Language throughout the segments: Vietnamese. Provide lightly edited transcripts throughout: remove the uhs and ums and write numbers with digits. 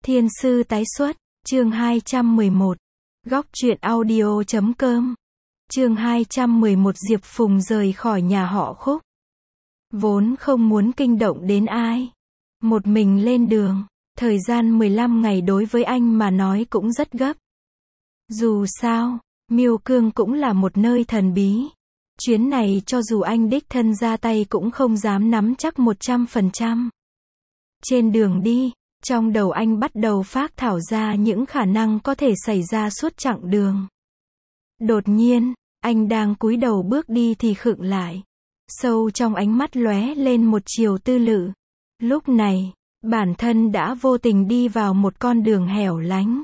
Thiên sư tái xuất, chương 211. Góc truyện audio.com. Chương 211 Diệp Phùng rời khỏi nhà họ Khúc. Vốn không muốn kinh động đến ai. Một mình lên đường, thời gian 15 ngày đối với anh mà nói cũng rất gấp. Dù sao, Miêu Cương cũng là một nơi thần bí. Chuyến này cho dù anh đích thân ra tay cũng không dám nắm chắc 100%. Trên đường đi, trong đầu anh bắt đầu phác thảo ra những khả năng có thể xảy ra suốt chặng đường. Đột nhiên, anh đang cúi đầu bước đi thì khựng lại. Sâu trong ánh mắt lóe lên một chiều tư lự. Lúc này, bản thân đã vô tình đi vào một con đường hẻo lánh.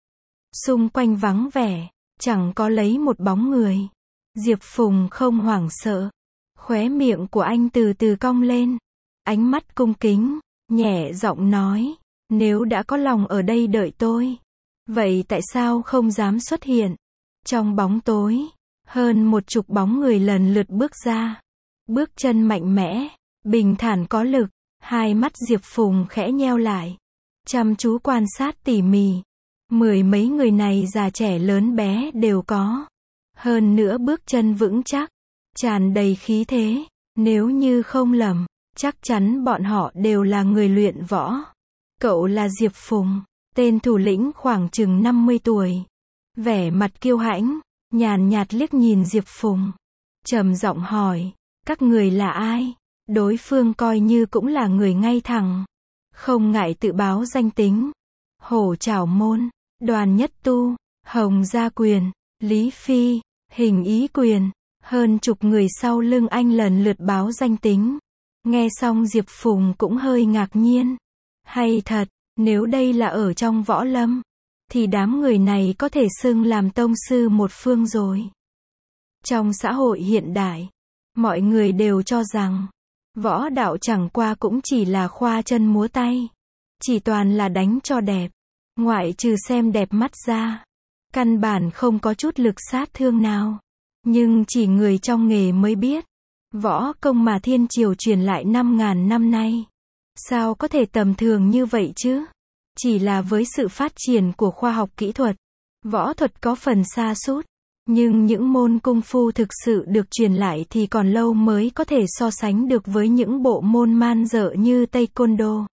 Xung quanh vắng vẻ, chẳng có lấy một bóng người. Diệp Phùng không hoảng sợ. Khóe miệng của anh từ từ cong lên. Ánh mắt cung kính, nhẹ giọng nói, nếu đã có lòng ở đây đợi tôi, vậy tại sao không dám xuất hiện? Trong bóng tối, hơn 10 bóng người lần lượt bước ra. Bước chân mạnh mẽ, bình thản có lực, hai mắt Diệp Phùng khẽ nheo lại. Chăm chú quan sát tỉ mỉ. 10 mấy người này già trẻ lớn bé đều có. Hơn nữa bước chân vững chắc, tràn đầy khí thế. Nếu như không lầm, chắc chắn bọn họ đều là người luyện võ. Cậu là Diệp Phùng, tên thủ lĩnh khoảng chừng 50 tuổi. Vẻ mặt kiêu hãnh, nhàn nhạt liếc nhìn Diệp Phùng. Trầm giọng hỏi, các người là ai? Đối phương coi như cũng là người ngay thẳng. Không ngại tự báo danh tính. Hổ Trảo Môn, Đoàn Nhất Tu, Hồng Gia Quyền, Lý Phi, Hình Ý Quyền. Hơn chục người sau lưng anh lần lượt báo danh tính. Nghe xong Diệp Phùng cũng hơi ngạc nhiên. Hay thật, nếu đây là ở trong võ lâm, thì đám người này có thể xưng làm tông sư một phương rồi. Trong xã hội hiện đại, mọi người đều cho rằng, võ đạo chẳng qua cũng chỉ là khoa chân múa tay. Chỉ toàn là đánh cho đẹp. Ngoại trừ xem đẹp mắt ra, căn bản không có chút lực sát thương nào. Nhưng chỉ người trong nghề mới biết. Võ công mà thiên triều truyền lại 5.000 năm nay. Sao có thể tầm thường như vậy chứ? Chỉ là với sự phát triển của khoa học kỹ thuật, võ thuật có phần sa sút. Nhưng những môn cung phu thực sự được truyền lại thì còn lâu mới có thể so sánh được với những bộ môn man dợ như Taekwondo,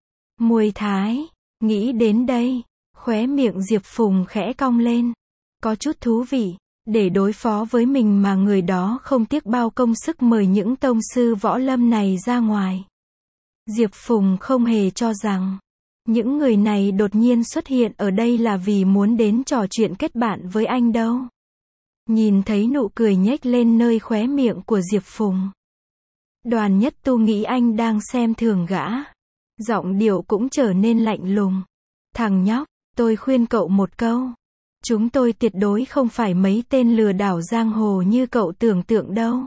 Muay Thái. Nghĩ đến đây, khóe miệng Diệp Phùng khẽ cong lên. Có chút thú vị. Để đối phó với mình mà người đó không tiếc bao công sức mời những tông sư võ lâm này ra ngoài. Diệp Phùng không hề cho rằng những người này đột nhiên xuất hiện ở đây là vì muốn đến trò chuyện kết bạn với anh đâu. Nhìn thấy nụ cười nhếch lên nơi khóe miệng của Diệp Phùng, Đoàn Nhất Tu nghĩ anh đang xem thường gã. Giọng điệu cũng trở nên lạnh lùng. Thằng nhóc, tôi khuyên cậu một câu. Chúng tôi tuyệt đối không phải mấy tên lừa đảo giang hồ như cậu tưởng tượng đâu.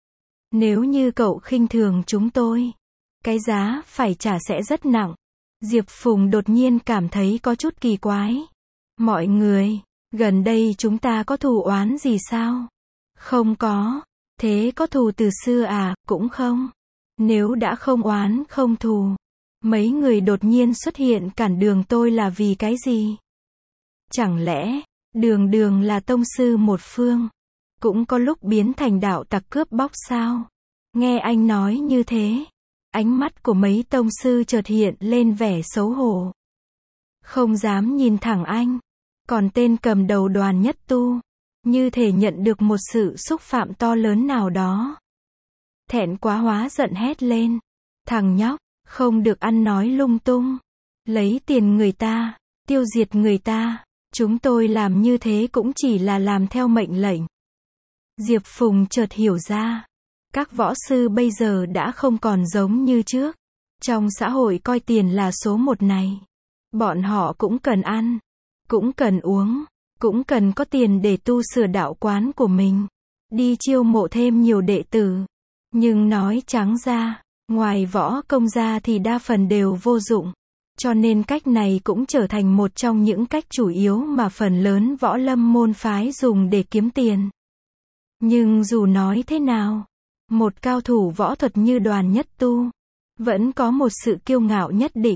Nếu như cậu khinh thường chúng tôi, cái giá phải trả sẽ rất nặng. Diệp Phùng đột nhiên cảm thấy có chút kỳ quái. Mọi người, gần đây chúng ta có thù oán gì sao? Không có. Thế có thù từ xưa à? Cũng không. Nếu đã không oán không thù, mấy người đột nhiên xuất hiện cản đường tôi là vì cái gì? Chẳng lẽ, đường là tông sư một phương, cũng có lúc biến thành đạo tặc cướp bóc sao? Nghe anh nói như thế, ánh mắt của mấy tông sư chợt hiện lên vẻ xấu hổ. Không dám nhìn thẳng anh. Còn tên cầm đầu Đoàn Nhất Tu, như thể nhận được một sự xúc phạm to lớn nào đó. Thẹn quá hóa giận hét lên. Thằng nhóc, không được ăn nói lung tung. Lấy tiền người ta, tiêu diệt người ta. Chúng tôi làm như thế cũng chỉ là làm theo mệnh lệnh. Diệp Phùng chợt hiểu ra. Các võ sư bây giờ đã không còn giống như trước. Trong xã hội coi tiền là số một này. Bọn họ cũng cần ăn, cũng cần uống, cũng cần có tiền để tu sửa đạo quán của mình. Đi chiêu mộ thêm nhiều đệ tử. Nhưng nói trắng ra, ngoài võ công ra thì đa phần đều vô dụng. Cho nên cách này cũng trở thành một trong những cách chủ yếu mà phần lớn võ lâm môn phái dùng để kiếm tiền. Nhưng dù nói thế nào, một cao thủ võ thuật như Đoàn Nhất Tu vẫn có một sự kiêu ngạo nhất định.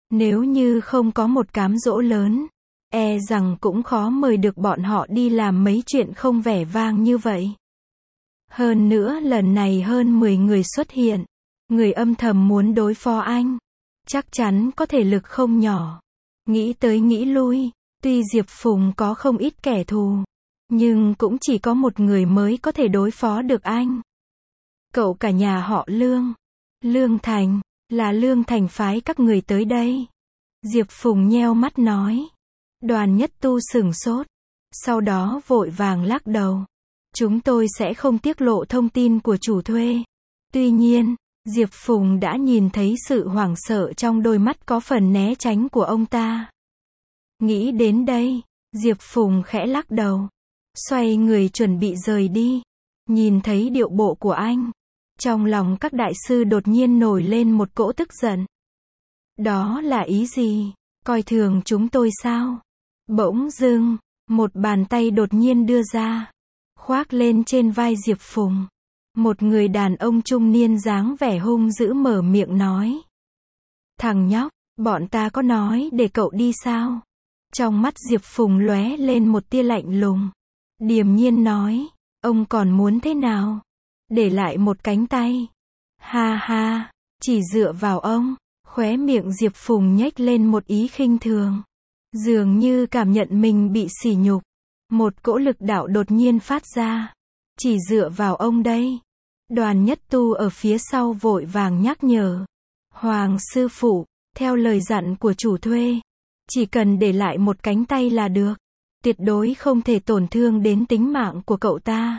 Nếu như không có một cám dỗ lớn, e rằng cũng khó mời được bọn họ đi làm mấy chuyện không vẻ vang như vậy. Hơn nữa lần này hơn 10 người xuất hiện, người âm thầm muốn đối phó anh. Chắc chắn có thể lực không nhỏ. Nghĩ tới nghĩ lui, tuy Diệp Phùng có không ít kẻ thù, nhưng cũng chỉ có một người mới có thể đối phó được anh. Cậu cả nhà họ Lương. Lương Thành, là Lương Thành phái các người tới đây. Diệp Phùng nheo mắt nói. Đoàn Nhất Tu sửng sốt, sau đó vội vàng lắc đầu. Chúng tôi sẽ không tiết lộ thông tin của chủ thuê. Tuy nhiên, Diệp Phùng đã nhìn thấy sự hoảng sợ trong đôi mắt có phần né tránh của ông ta. Nghĩ đến đây, Diệp Phùng khẽ lắc đầu, xoay người chuẩn bị rời đi. Nhìn thấy điệu bộ của anh, trong lòng các đại sư đột nhiên nổi lên một cỗ tức giận. Đó là ý gì? Coi thường chúng tôi sao? Bỗng dưng, một bàn tay đột nhiên đưa ra, khoác lên trên vai Diệp Phùng. Một người đàn ông trung niên dáng vẻ hung dữ mở miệng nói. Thằng nhóc, bọn ta có nói để cậu đi sao? Trong mắt Diệp Phùng lóe lên một tia lạnh lùng. Điềm nhiên nói, ông còn muốn thế nào? Để lại một cánh tay. Ha ha, chỉ dựa vào ông. Khóe miệng Diệp Phùng nhếch lên một ý khinh thường. Dường như cảm nhận mình bị sỉ nhục. Một cỗ lực đạo đột nhiên phát ra. Chỉ dựa vào ông đây. Đoàn Nhất Tu ở phía sau vội vàng nhắc nhở. Hoàng sư phụ, theo lời dặn của chủ thuê, chỉ cần để lại một cánh tay là được. Tuyệt đối không thể tổn thương đến tính mạng của cậu ta.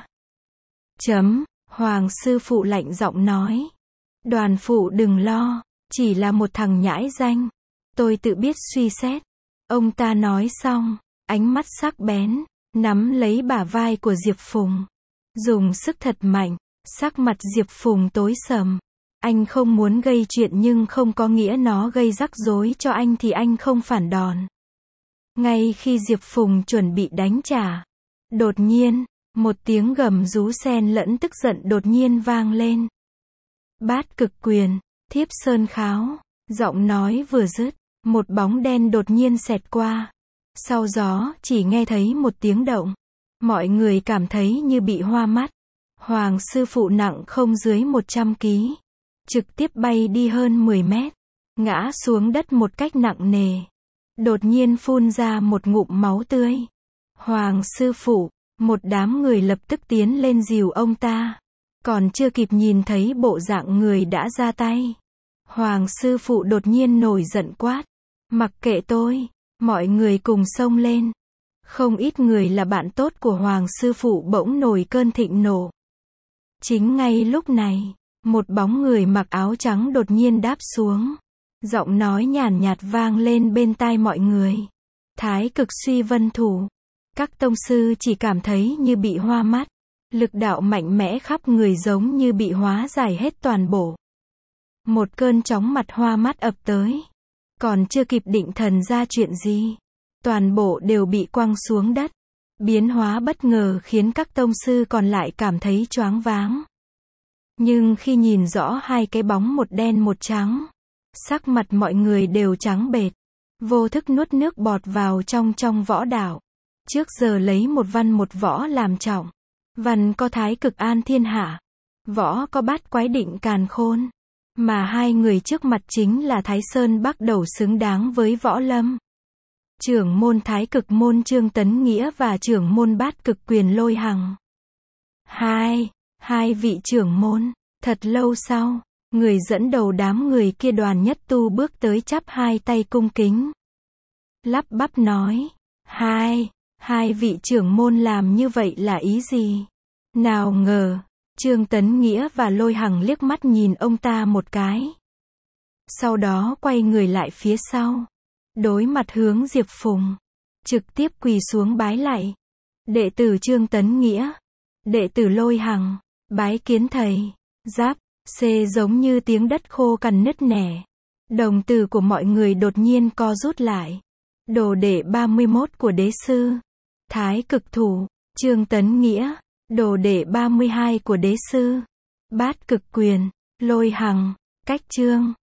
Hoàng sư phụ lạnh giọng nói. Đoàn phụ đừng lo, chỉ là một thằng nhãi danh. Tôi tự biết suy xét. Ông ta nói xong, ánh mắt sắc bén, nắm lấy bả vai của Diệp Phùng. Dùng sức thật mạnh, sắc mặt Diệp Phùng tối sầm. Anh không muốn gây chuyện nhưng không có nghĩa nó gây rắc rối cho anh thì anh không phản đòn. Ngay khi Diệp Phùng chuẩn bị đánh trả, đột nhiên, một tiếng gầm rú xen lẫn tức giận đột nhiên vang lên. Bát cực quyền, Thiếp Sơn Kháo. Giọng nói vừa dứt, một bóng đen đột nhiên xẹt qua. Sau gió, chỉ nghe thấy một tiếng động. Mọi người cảm thấy như bị hoa mắt. Hoàng sư phụ nặng không dưới 100 kg. Trực tiếp bay đi hơn 10 mét. Ngã xuống đất một cách nặng nề. Đột nhiên phun ra một ngụm máu tươi. Hoàng sư phụ, một đám người lập tức tiến lên dìu ông ta. Còn chưa kịp nhìn thấy bộ dạng người đã ra tay. Hoàng sư phụ đột nhiên nổi giận quát. Mặc kệ tôi, mọi người cùng xông lên. Không ít người là bạn tốt của Hoàng sư phụ bỗng nổi cơn thịnh nộ. Chính ngay lúc này, một bóng người mặc áo trắng đột nhiên đáp xuống. Giọng nói nhàn nhạt vang lên bên tai mọi người. Thái cực suy vân thủ. Các tông sư chỉ cảm thấy như bị hoa mắt. Lực đạo mạnh mẽ khắp người giống như bị hóa giải hết toàn bộ. Một cơn chóng mặt hoa mắt ập tới. Còn chưa kịp định thần ra chuyện gì, toàn bộ đều bị quăng xuống đất. Biến hóa bất ngờ khiến các tông sư còn lại cảm thấy choáng váng. Nhưng khi nhìn rõ hai cái bóng một đen một trắng, sắc mặt mọi người đều trắng bệch. Vô thức nuốt nước bọt vào trong võ đạo. Trước giờ lấy một văn một võ làm trọng. Văn có thái cực an thiên hạ, võ có bát quái định càn khôn. Mà hai người trước mặt chính là Thái Sơn Bắc Đầu xứng đáng với võ lâm. Trưởng môn thái cực môn Trương Tấn Nghĩa và trưởng môn bát cực quyền Lôi Hằng. Hai vị trưởng môn. Thật lâu sau, người dẫn đầu đám người kia Đoàn Nhất Tu bước tới chắp hai tay cung kính. Lắp bắp nói. Hai vị trưởng môn làm như vậy là ý gì? Nào ngờ, Trương Tấn Nghĩa và Lôi Hằng liếc mắt nhìn ông ta một cái. Sau đó quay người lại phía sau. Đối mặt hướng Diệp Phùng. Trực tiếp quỳ xuống bái lạy. Đệ tử Trương Tấn Nghĩa. Đệ tử Lôi Hằng. Bái kiến thầy. Giáp, xê giống như tiếng đất khô cằn nứt nẻ. Đồng tử của mọi người đột nhiên co rút lại. Đồ đệ 31 của đế sư. Thái cực thủ, Trương Tấn Nghĩa. Đồ đệ 32 của đế sư. Bát cực quyền, Lôi Hằng. Cách chương